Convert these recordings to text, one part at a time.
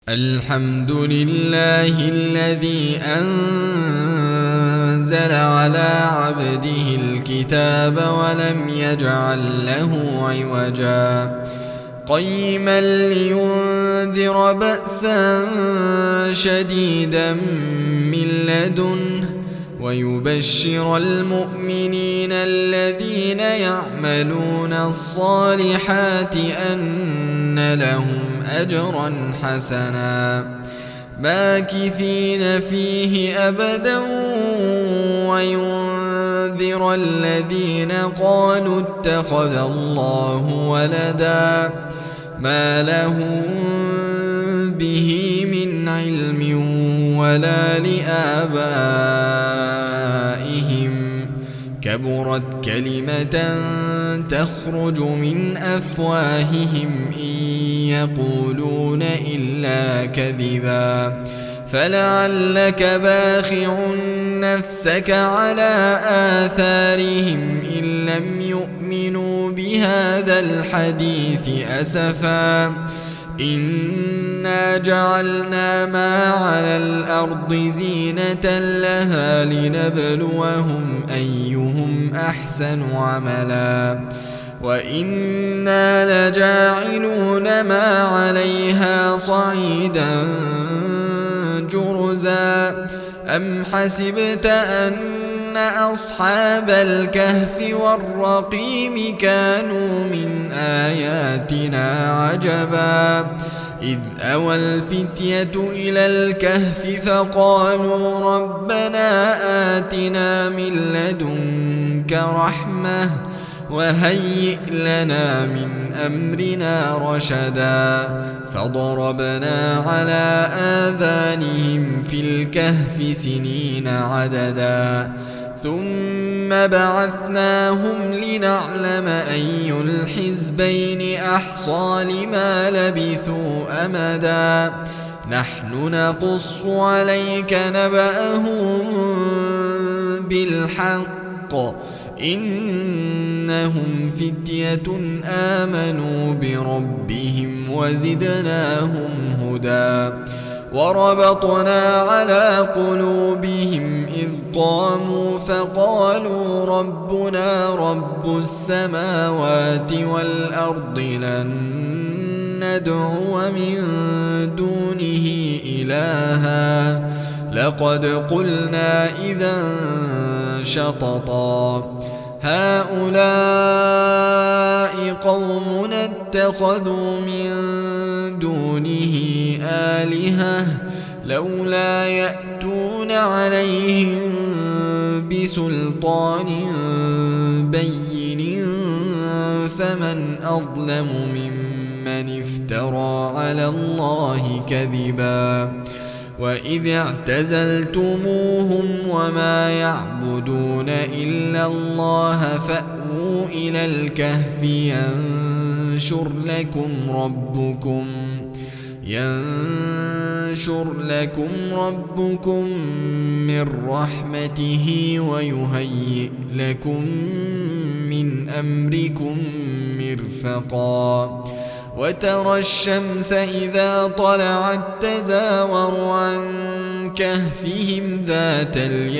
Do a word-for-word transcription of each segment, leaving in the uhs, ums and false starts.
الحمد لله الذي أنزل على عبده الكتاب ولم يجعل له عوجا قيما لينذر بأسا شديدا من لدنه ويبشر المؤمنين الذين يعملون الصالحات أن لهم أجرا حسنا ماكثين فيه أبدا وينذر الذين قالوا اتخذ الله ولدا ما لهم به من علم ولا لآبائهم كبرت كلمة تخرج من أفواههم إن يقولون إلا كذبا فلعلك باخع نفسك على آثارهم إن لم يؤمنوا بهذا الحديث أسفا إنا جعلنا ما على الأرض زينة لها لنبلوهم أيهم أحسن عملا وإنا لجاعلون ما عليها صعيدا جرزا أم حسبت أن أصحاب الكهف والرقيم كانوا من آياتنا عجبا إذ أوى الفتية إلى الكهف فقالوا ربنا آتنا من لدنك رحمة وهيئ لنا من أمرنا رشدا فضربنا على آذانهم في الكهف سنين عددا ثم بعثناهم لنعلم أي الحزبين أحصى لما لبثوا أمدا نحن نقص عليك نبأهم بالحق إنهم فتية آمنوا بربهم وزدناهم هدى وربطنا على قلوبهم إذ قاموا فقالوا ربنا رب السماوات والأرض لن ندعو من دونه إلها لقد قلنا إذا شططا هؤلاء قوم اتخذوا من دونه آلهة لولا يأتون عليهم بسلطان بين فمن أظلم ممن افترى على الله كذبا وإذ اعتزلتموهم وما يعبدون إلا الله فأووا إلى الكهف ينشر لكم ربكم ينشر لكم ربكم من رحمته ويهيئ لكم من أمركم مرفقا وترى الشمس إذا طلعت تزاور عن كهفهم ذات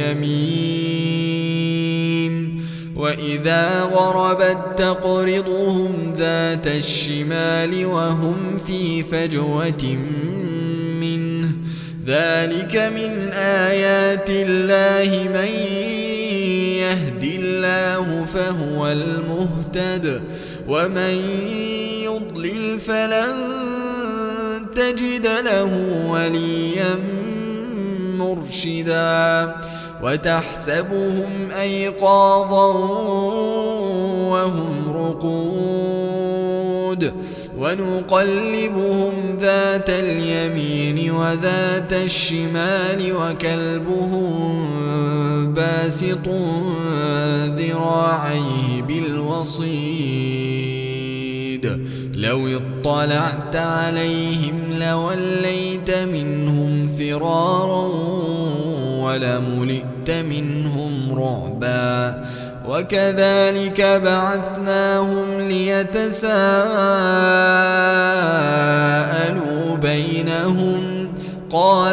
اليمين وإذا غربت تقرضهم ذات الشمال وهم في فجوة منه ذلك من آيات الله من يهدي الله فهو المهتد ومن يضلل فلن تجد له وليا مرشدا وتحسبهم أيقاظا وهم رقود ونقلبهم ذات اليمين وذات الشمال وكلبهم باسط ذراعيه بالوصيد لو اطلعت عليهم لوليت منهم فرارا ولملئت منهم رعبا وكذلك بعثناهم ليتساءلوا بينهم قال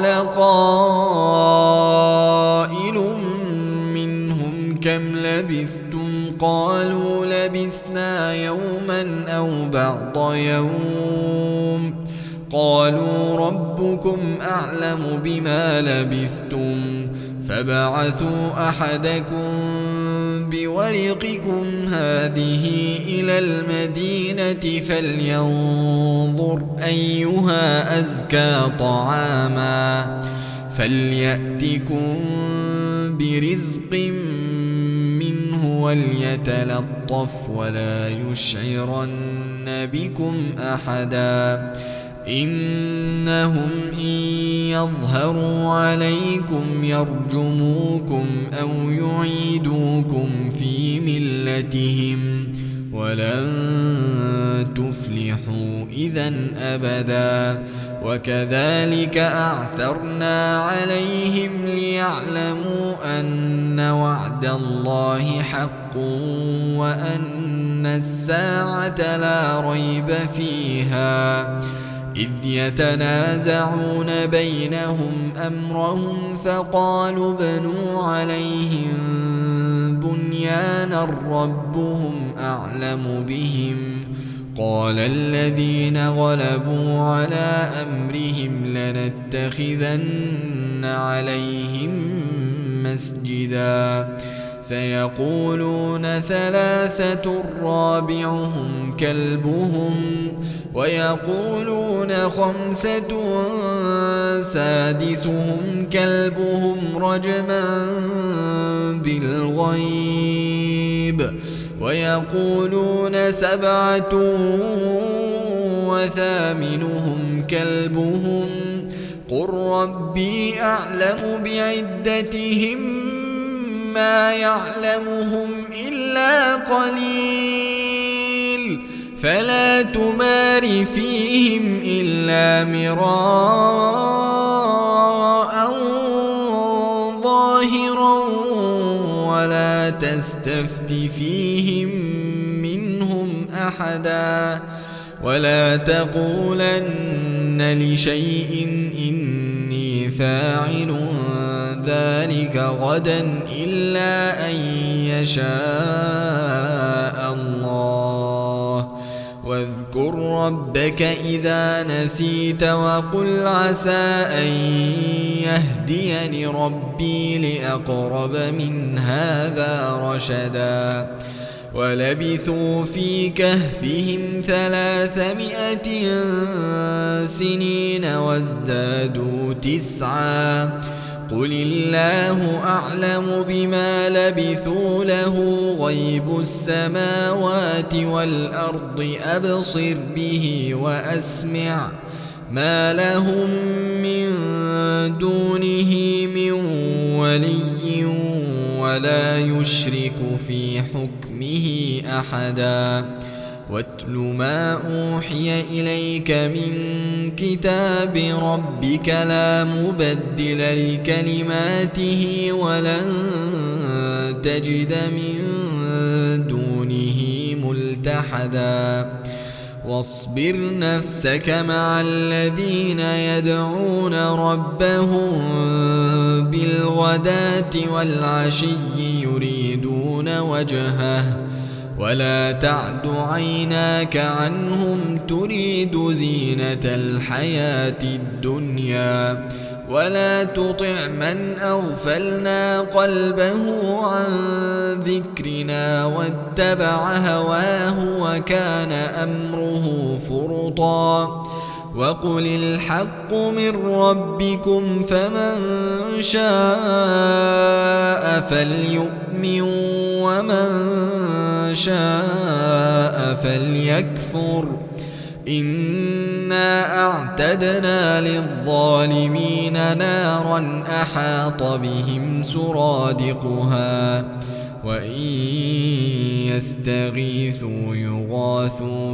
قائل منهم كم لبثتم قالوا لبثنا يوما أو بعض يوم قالوا ربكم أعلم بما لبثتم فبعثوا أحدكم بورقكم هذه إلى المدينة فلينظر أيها أزكى طعاما فليأتكم برزق منه وليتلطف ولا يشعرن بكم أحدا إنهم إن يظهروا عليكم يرجموكم أو يعيدوكم في ملتهم ولن تفلحوا إذا أبدا وكذلك أعثرنا عليهم ليعلموا أن وعد الله حق وأن الساعة لا ريب فيها إذ يتنازعون بينهم أمرهم فقالوا ابنوا عليهم بنيانا ربهم أعلم بهم قال الذين غلبوا على أمرهم لنتخذن عليهم مسجدا سيقولون ثلاثة رابعهم كلبهم ويقولون خمسة سادسهم كلبهم رجما بالغيب ويقولون سبعة وثامنهم كلبهم قل ربي أعلم بعدتهم ما يعلمهم إلا قليل فلا تمار فيهم إلا مراء ظاهرا ولا تستفت فيهم منهم أحدا ولا تقولن لشيء إني فاعل ذلك غدا إلا أن يشاء الله واذكر ربك إذا نسيت وقل عسى أن يهديني ربي لأقرب من هذا رشدا ولبثوا في كهفهم ثلاثمائة سنين وازدادوا تسعا قل الله أعلم بما لبثوا له غيب السماوات والأرض أبصر به وأسمع ما لهم من دونه من ولي ولا يشرك في حكمه أحدا واتل ما أوحي إليك من كتاب ربك لا مبدل لكلماته ولن تجد من دونه ملتحدا واصبر نفسك مع الذين يدعون ربهم بالغداة والعشي يريدون وجهه ولا تعد عيناك عنهم تريد زينة الحياة الدنيا ولا تطع من أغفلنا قلبه عن ذكرنا واتبع هواه وكان أمره فرطا وقل الحق من ربكم فمن شاء فليؤمن ومن شاء فليكفر إنا أعتدنا للظالمين نارا أحاط بهم سرادقها وإن يستغيثوا يغاثوا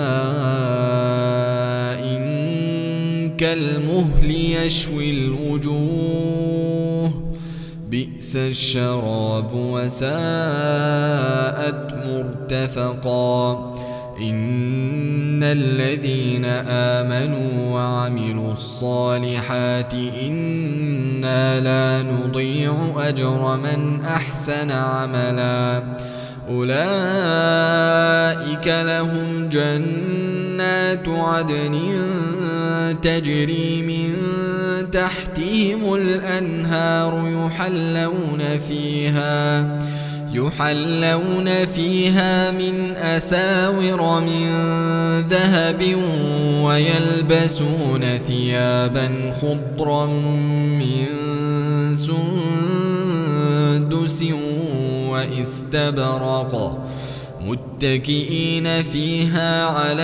بماء كالمهل يشوي الوجوه بئس الشراب وساءت مرتفقا إن الذين آمنوا وعملوا الصالحات إنا لا نضيع أجر من أحسن عملا أولئك لهم جنات عدن تجري من تحتهم الأنهار يحلون فيها يحلون فيها من أساور من ذهب ويلبسون ثيابا خضرا من سندس واستبرق متكئين فيها على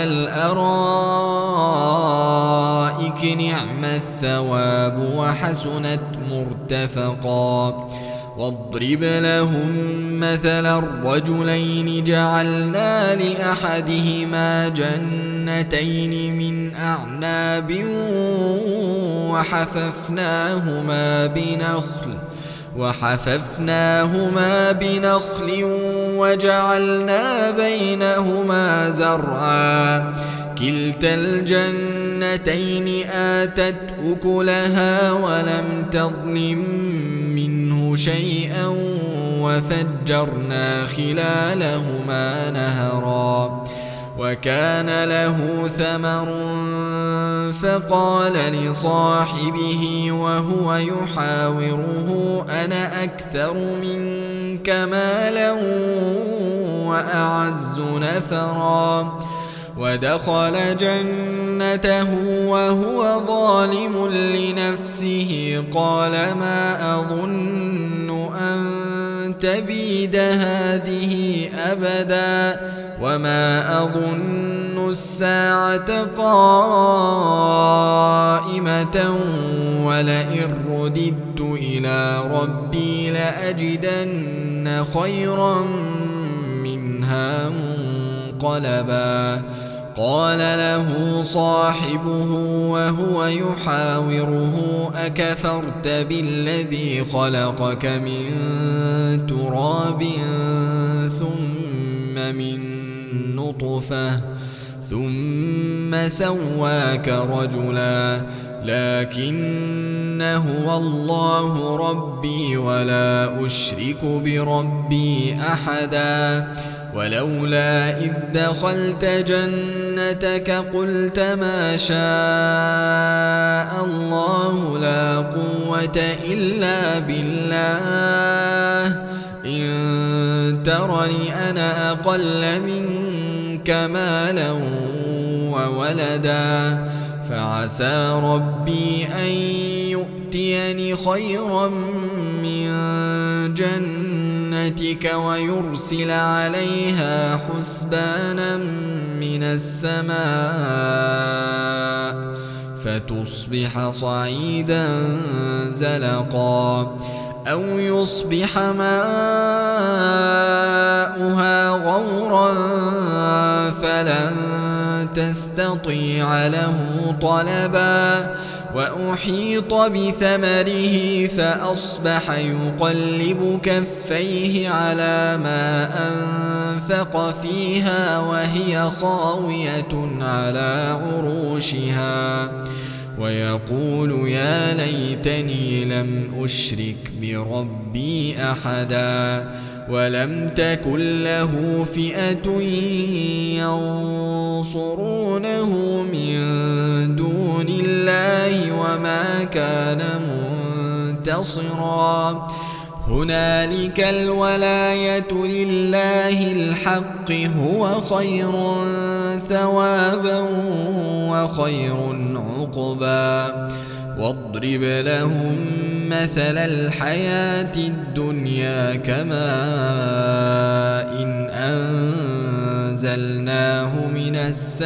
الأرائك نعم الثواب وحسنت مرتفقا واضرب لهم مثلا الرجلين جعلنا لأحدهما جنتين من أعناب وحففناهما بنخل وحففناهما بنخل وجعلنا بينهما زرعا كلتا الجنتين آتت أكلها ولم تظلم منه شيئا وفجرنا خلالهما نهرا وكان له ثمر فقال لصاحبه وهو يحاوره أنا أكثر منك مالا وأعز نفرا ودخل جنته وهو ظالم لنفسه قال ما أظن أن تبيد هذه أبدا وما أظن الساعة قائمة ولئن رددت إلى ربي لأجدن خيرا منها منقلبا قال له صاحبه وهو يحاوره أكفرت بالذي خلقك من تراب ثم من نطفة ثم سواك رجلا لكن هو الله ربي ولا أشرك بربي أحدا ولولا إذ دخلت جنتك قلت ما شاء الله لا قوة إلا بالله إن ترني أنا أقل منك مالا وولدا فعسى ربي أن يؤتيني خيرا من جنتك ويرسل عليها حسبانا من السماء فتصبح صعيدا زلقا أو يصبح ماؤها غورا فلن تستطيع له طلبا وأحيط بثمره فأصبح يقلب كفيه على ما أنفق فيها وهي خاوية على عروشها ويقول يا ليتني لم أشرك بربي أحدا ولم تكن له فئة ينصرونه من دون الله وما كان منتصرا هنالك الولاية لله الحق هو خير ثوابا وخير عقبا واضرب لهم مثل الحياة الدنيا كماء إن أنزلناه من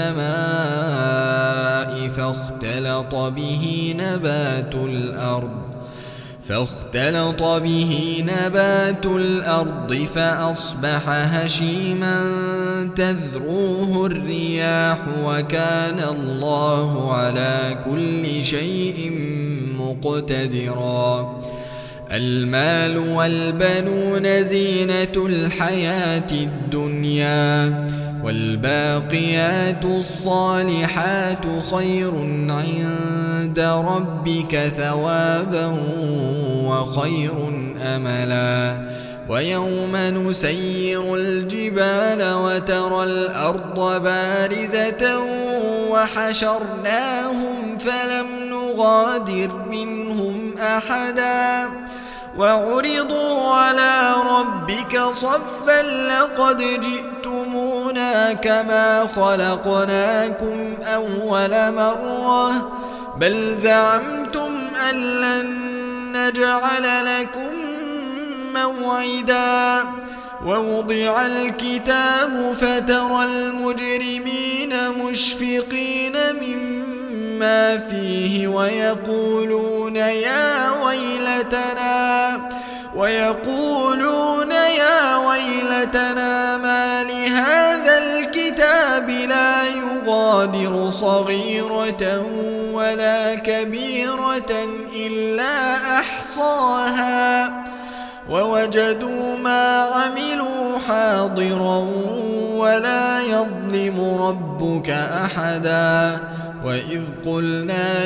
السماء فاختلط به نبات الأرض فاختلط به نبات الأرض فأصبح هشيما تذروه الرياح وكان الله على كل شيء مقتدرا المال والبنون زينة الحياة الدنيا والباقيات الصالحات خير عند ربك ثوابا وخير أملا ويوم نسير الجبال وترى الأرض بارزة وحشرناهم فلم نغادر منهم أحدا وعرضوا على ربك صفا لقد جئتمونا كما خلقناكم أول مرة بل زعمتم أن لن نجعل لكم موعدا ووضع الكتاب فترى المجرمين مشفقين مما فيه ويقولون يا ويلتنا ويقولون يا ويلتنا ما لهذا الكتاب لا يغادر صغيرة ولا كبيرة إلا أحصاها ووجدوا ما عملوا حاضرا ولا يظلم ربك أحدا وإذ قلنا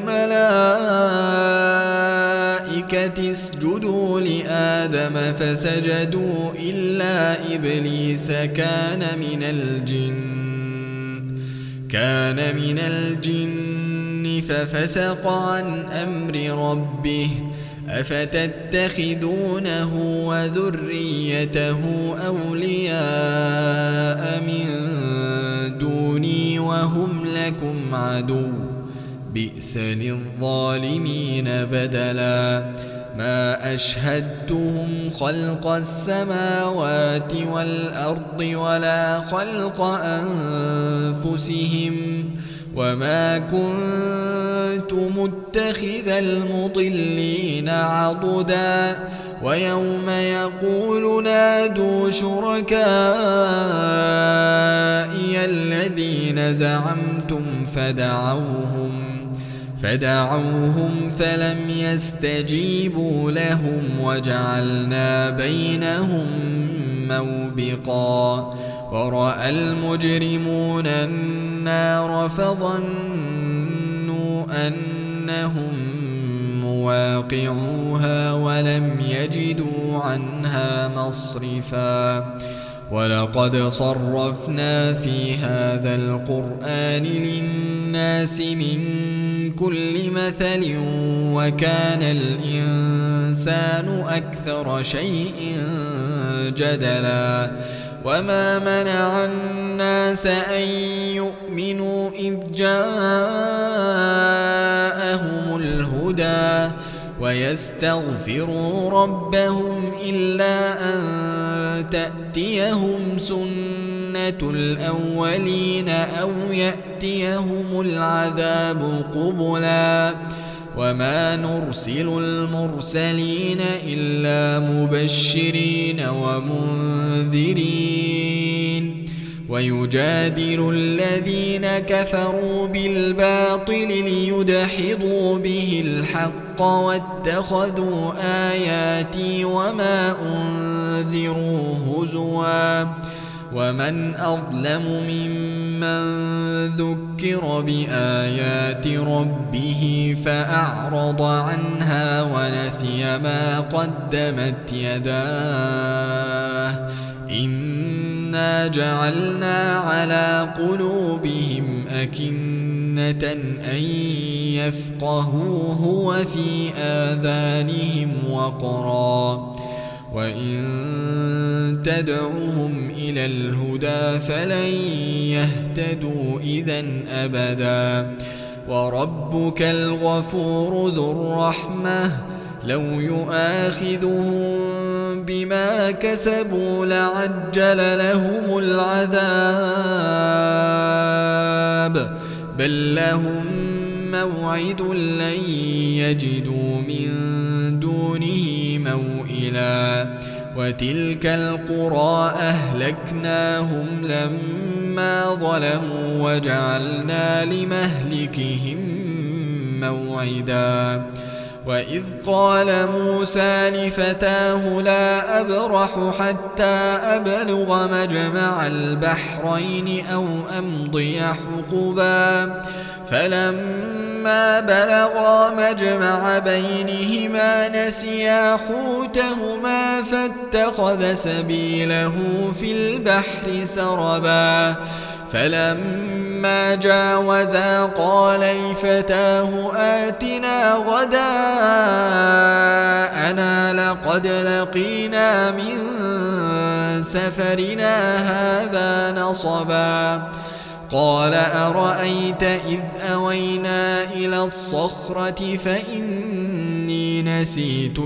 للملائكة اسجدوا لآدم فسجدوا إلا إبليس كان من الجن كان من الجن ففسق عن أمر ربه أفتتخذونه وذريته أولياء من دوني وهم لكم عدو بئس للظالمين بدلا ما أشهدتهم خلق السماوات والأرض ولا خلق أنفسهم وما كنت متخذ المضلين عضدا ويوم يقول نادوا شركائي الذين زعمتم فدعوهم فدعوهم فلم يستجيبوا لهم وجعلنا بينهم موبقا ورأى المجرمون النار فظنوا أنهم مواقعوها ولم يجدوا عنها مصرفا ولقد صرفنا في هذا القرآن للناس من كل مثل وكان الإنسان أكثر شيء جدلا وما منع الناس أن يؤمنوا إذ جاءهم الهدى ويستغفروا ربهم إلا أن تأتيهم سنة الأولين أو يأتيهم العذاب قبلا وما نرسل المرسلين إلا مبشرين ومنذرين ويجادل الذين كفروا بالباطل ليدحضوا به الحق واتخذوا آياتي وما أنذروا هزوا ومن أظلم ممن ذكر بآيات ربه فأعرض عنها ونسي ما قدمت يداه إنا جعلنا على قلوبهم أكنة أن يفقهوه وفي آذانهم وقرا وإن تدعوهم إلى الهدى فلن يهتدوا إذن أبدا وربك الغفور ذو الرحمة لو يؤاخذهم بما كسبوا لعجل لهم العذاب بل لهم موعد لن يجدوا من دونه موئلا وتلك القرى أهلكناهم لما ظلموا وجعلنا لمهلكهم موعدا وإذ قال موسى لفتاه لا أبرح حتى أبلغ مجمع البحرين أو أمضي حقبا فلما بلغا مجمع بينهما نسيا حوتهما فاتخذ سبيله في البحر سربا فلما جاوزا قال لفتاه آتنا غداءنا لقد لقينا من سفرنا هذا نصبا قال أرأيت إذ أوينا إلى الصخرة فإني نسيت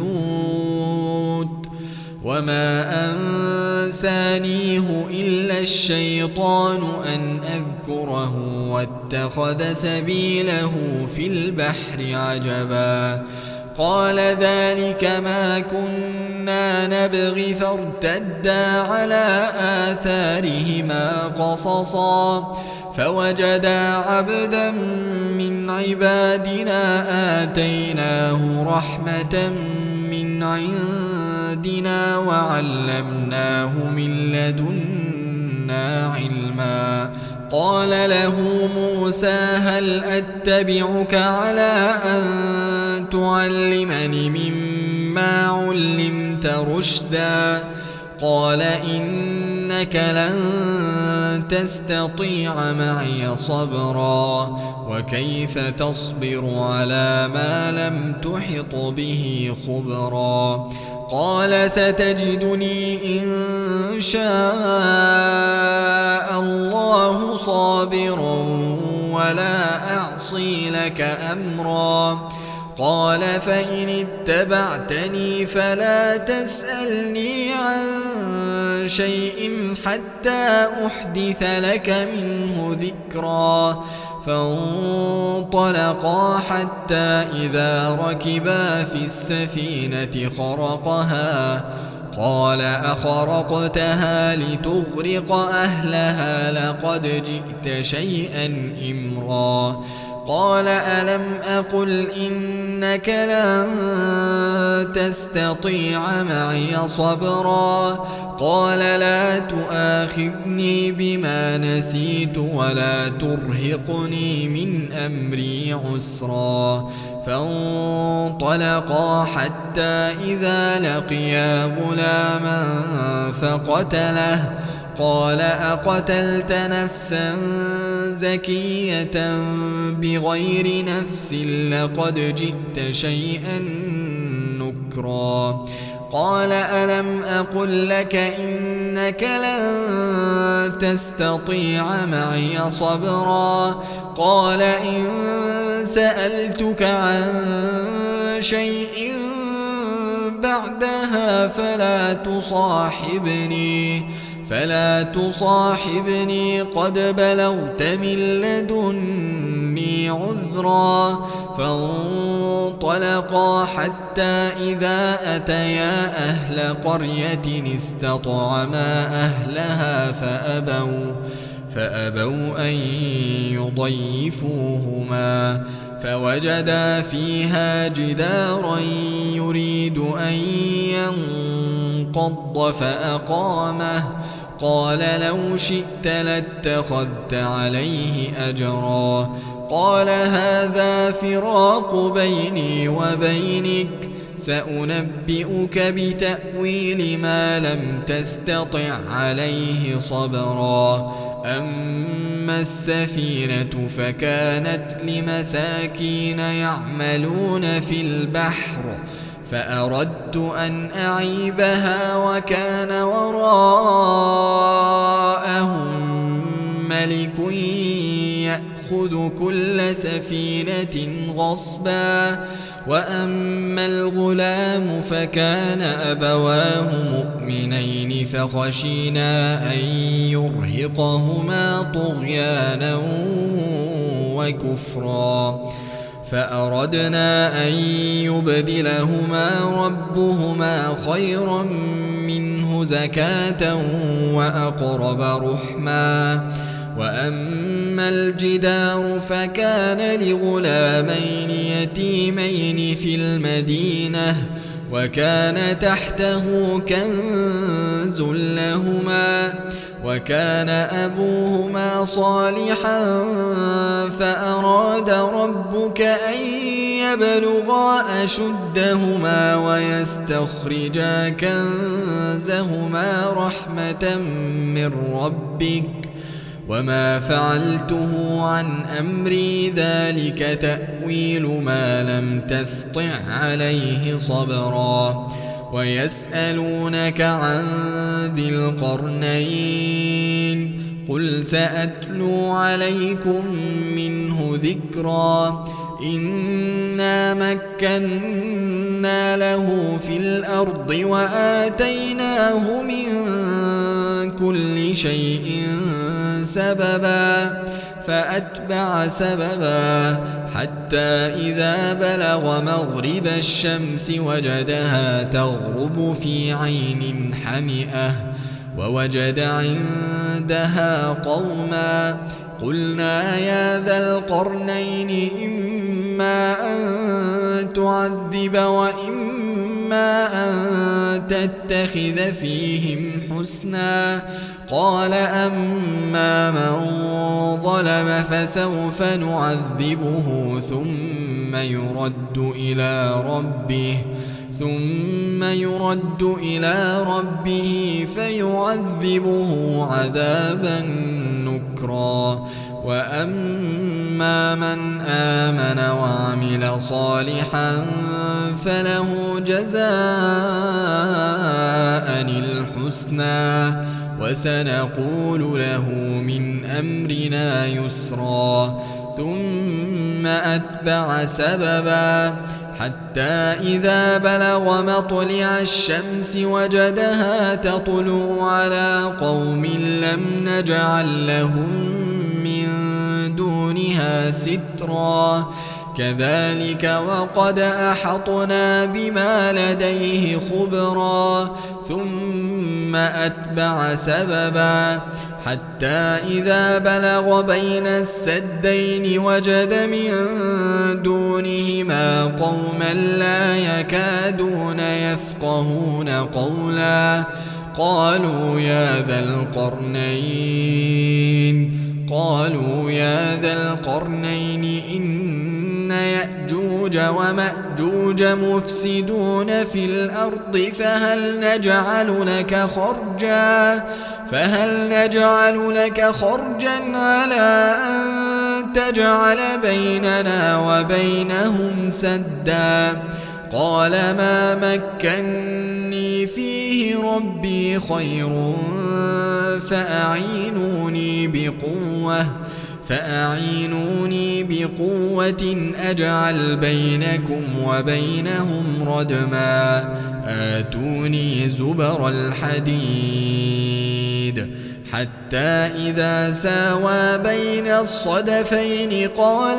الحوت وما أنسانيه إلا الشيطان أن أذكره واتخذ سبيله في البحر عجبا قال ذلك ما كنا نبغي فارتدا على آثارهما قصصا فوجدا عبدا من عبادنا آتيناه رحمة من عندنا وعلمناه من لدنا علما قال له موسى هل أتبعك على أن تعلمني مما علمت رشدا قال إنك لن تستطيع معي صبرا وكيف تصبر على ما لم تحط به خبرا قال ستجدني إن شاء الله صابرا ولا أعصي لك أمرا قال فإن اتبعتني فلا تسألني عن شيء حتى أحدث لك منه ذكرا فانطلقا حتى إذا ركبا في السفينة خرقها قال أخرقتها لتغرق أهلها لقد جئت شيئا إمرا قال ألم أقل إنك لن تستطيع معي صبرا قال لا تؤاخذني بما نسيت ولا ترهقني من أمري عسرا فانطلقا حتى إذا لقيا غلاما فقتله قال أقتلت نفسا زكية بغير نفس لقد جئت شيئا نكرا قال ألم أقل لك إنك لن تستطيع معي صبرا قال إن سألتك عن شيء بعدها فلا تصاحبني فلا تصاحبني قد بلغت من لدني عذرا فانطلقا حتى إذا أتيا أهل قرية استطعما أهلها فأبوا فأبوا أن يضيفوهما فوجدا فيها جدارا يريد أن ينقض فأقامه قال لو شئت لاتخذت عليه أجرا قال هذا فراق بيني وبينك سأنبئك بتأويل ما لم تستطع عليه صبرا أما السفينة فكانت لمساكين يعملون في البحر فأردت أن أعيبها وكان وراءهم ملك يأخذ كل سفينة غصبا وأما الغلام فكان أبواه مؤمنين فخشينا أن يرهقهما طغيانا وكفرا فأردنا أن يبدلهما ربهما خيرا منه زكاة وأقرب رحما وأما الجدار فكان لغلامين يتيمين في المدينة وكان تحته كنز لهما وكان أبوهما صالحا فأراد ربك أن يبلغا أشدهما ويستخرجا كنزهما رحمة من ربك وما فعلته عن أمري ذلك تأويل ما لم تسطع عليه صبرا ويسألونك عن ذي القرنين قل سأتلو عليكم منه ذكرا إنا مكنا له في الأرض وآتيناه من كل شيء سببا فأتبع سببا حتى إذا بلغ مغرب الشمس وجدها تغرب في عين حمئة ووجد عندها قوما قلنا يا ذا القرنين إما أن تعذب وإما أن تتخذ فيهم حسنا قال أما من ظلم فسوف نعذبه ثم يرد إلى ربه ثم يرد إلى ربه فيعذبه عذابا نكرا وأما من آمن وعمل صالحا فله جزاء الحسنى وسنقول له من أمرنا يسرا ثم أتبع سببا حتى إذا بلغ مطلع الشمس وجدها تطلع على قوم لم نجعل لهم من دونها سترا كذلك وقد أحطنا بما لديه خبرا ثم أتبع سببا حتى إذا بلغ بين السدين وجد من دونهما قوما لا يكادون يفقهون قولا قالوا يا ذا القرنين قالوا يا ذا القرنين إن يأجوج ومأجوج مفسدون في الأرض فهل نجعل لك خرجا فهل نجعل لك خرجا على أن تجعل بيننا وبينهم سدا قال ما مكني فيه ربي خير فأعينوني بقوة فأعينوني بقوة أجعل بينكم وبينهم ردما آتوني زبر الحديد حتى إذا ساوى بين الصدفين قال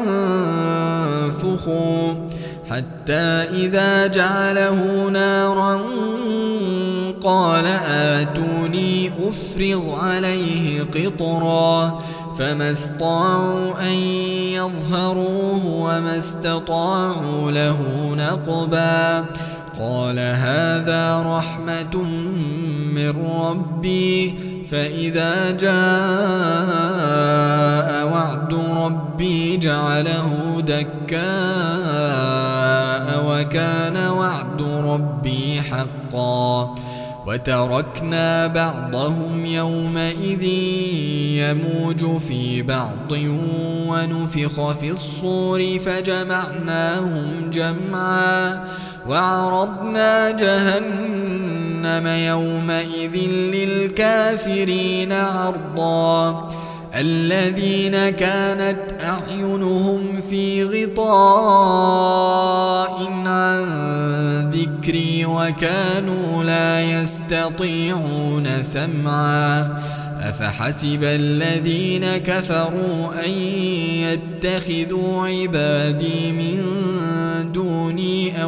انفخوا حتى إذا جعله نارا قال آتوني أفرغ عليه قطرا فما استطاعوا أن يظهروه وما استطاعوا له نقبا قال هذا رحمة من ربي فإذا جاء وعد ربي جعله دكاء وكان وعد ربي حقا وتركنا بعضهم يومئذ يموج في بعض ونفخ في الصور فجمعناهم جمعا وعرضنا جهنم يومئذ للكافرين عرضا الذين كانت أعينهم في غطاء عن ذكري وكانوا لا يستطيعون سمعا أفحسب الذين كفروا أن يتخذوا عبادي من دوني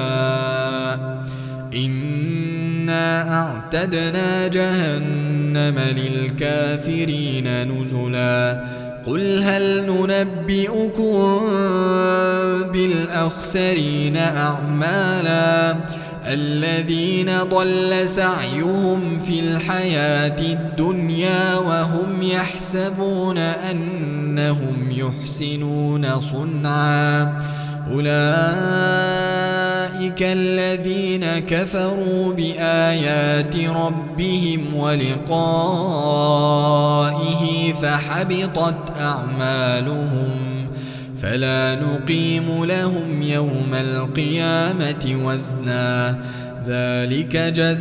أولياء إنا أعتدنا جهنم جهنم للكافرين نزلا قل هل ننبئكم بالأخسرين أعمالا الذين ضل سعيهم في الحياة الدنيا وهم يحسبون أنهم يحسنون صنعا أولئك الذين كفروا بآيات ربهم ولقائه فحبطت أعمالهم فلا نقيم لهم يوم القيامة وزنا ذلك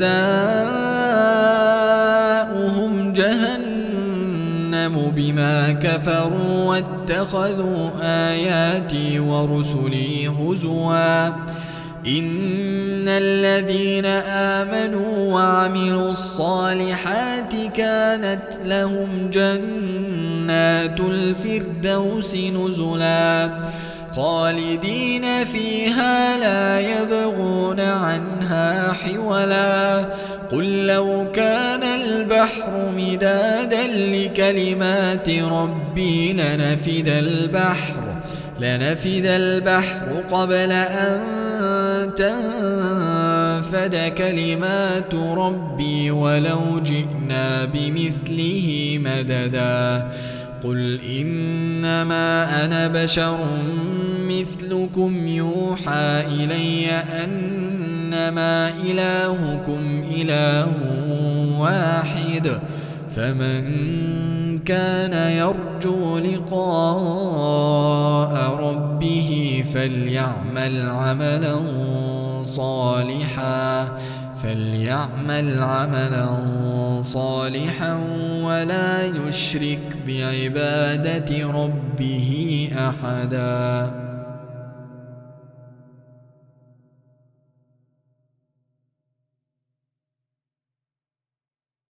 جزاؤهم جهنم بما كفروا واتخذوا آياتي ورسلي هزوا إن الذين آمنوا وعملوا الصالحات كانت لهم جنات الفردوس نزلا خالدين فيها لا يبغون عنها حولا قل لو كان البحر مدادا لكلمات ربي لنفد البحر لنفد البحر قبل أن تنفد كلمات ربي ولو جئنا بمثله مددا قل إنما أنا بشر مثلكم يوحى إلي أنما إلهكم إله واحد فمن كان يرجو لقاء ربه فليعمل عملا صالحا فليعمل عملا صالحا ولا يشرك بعبادة ربه أحدا.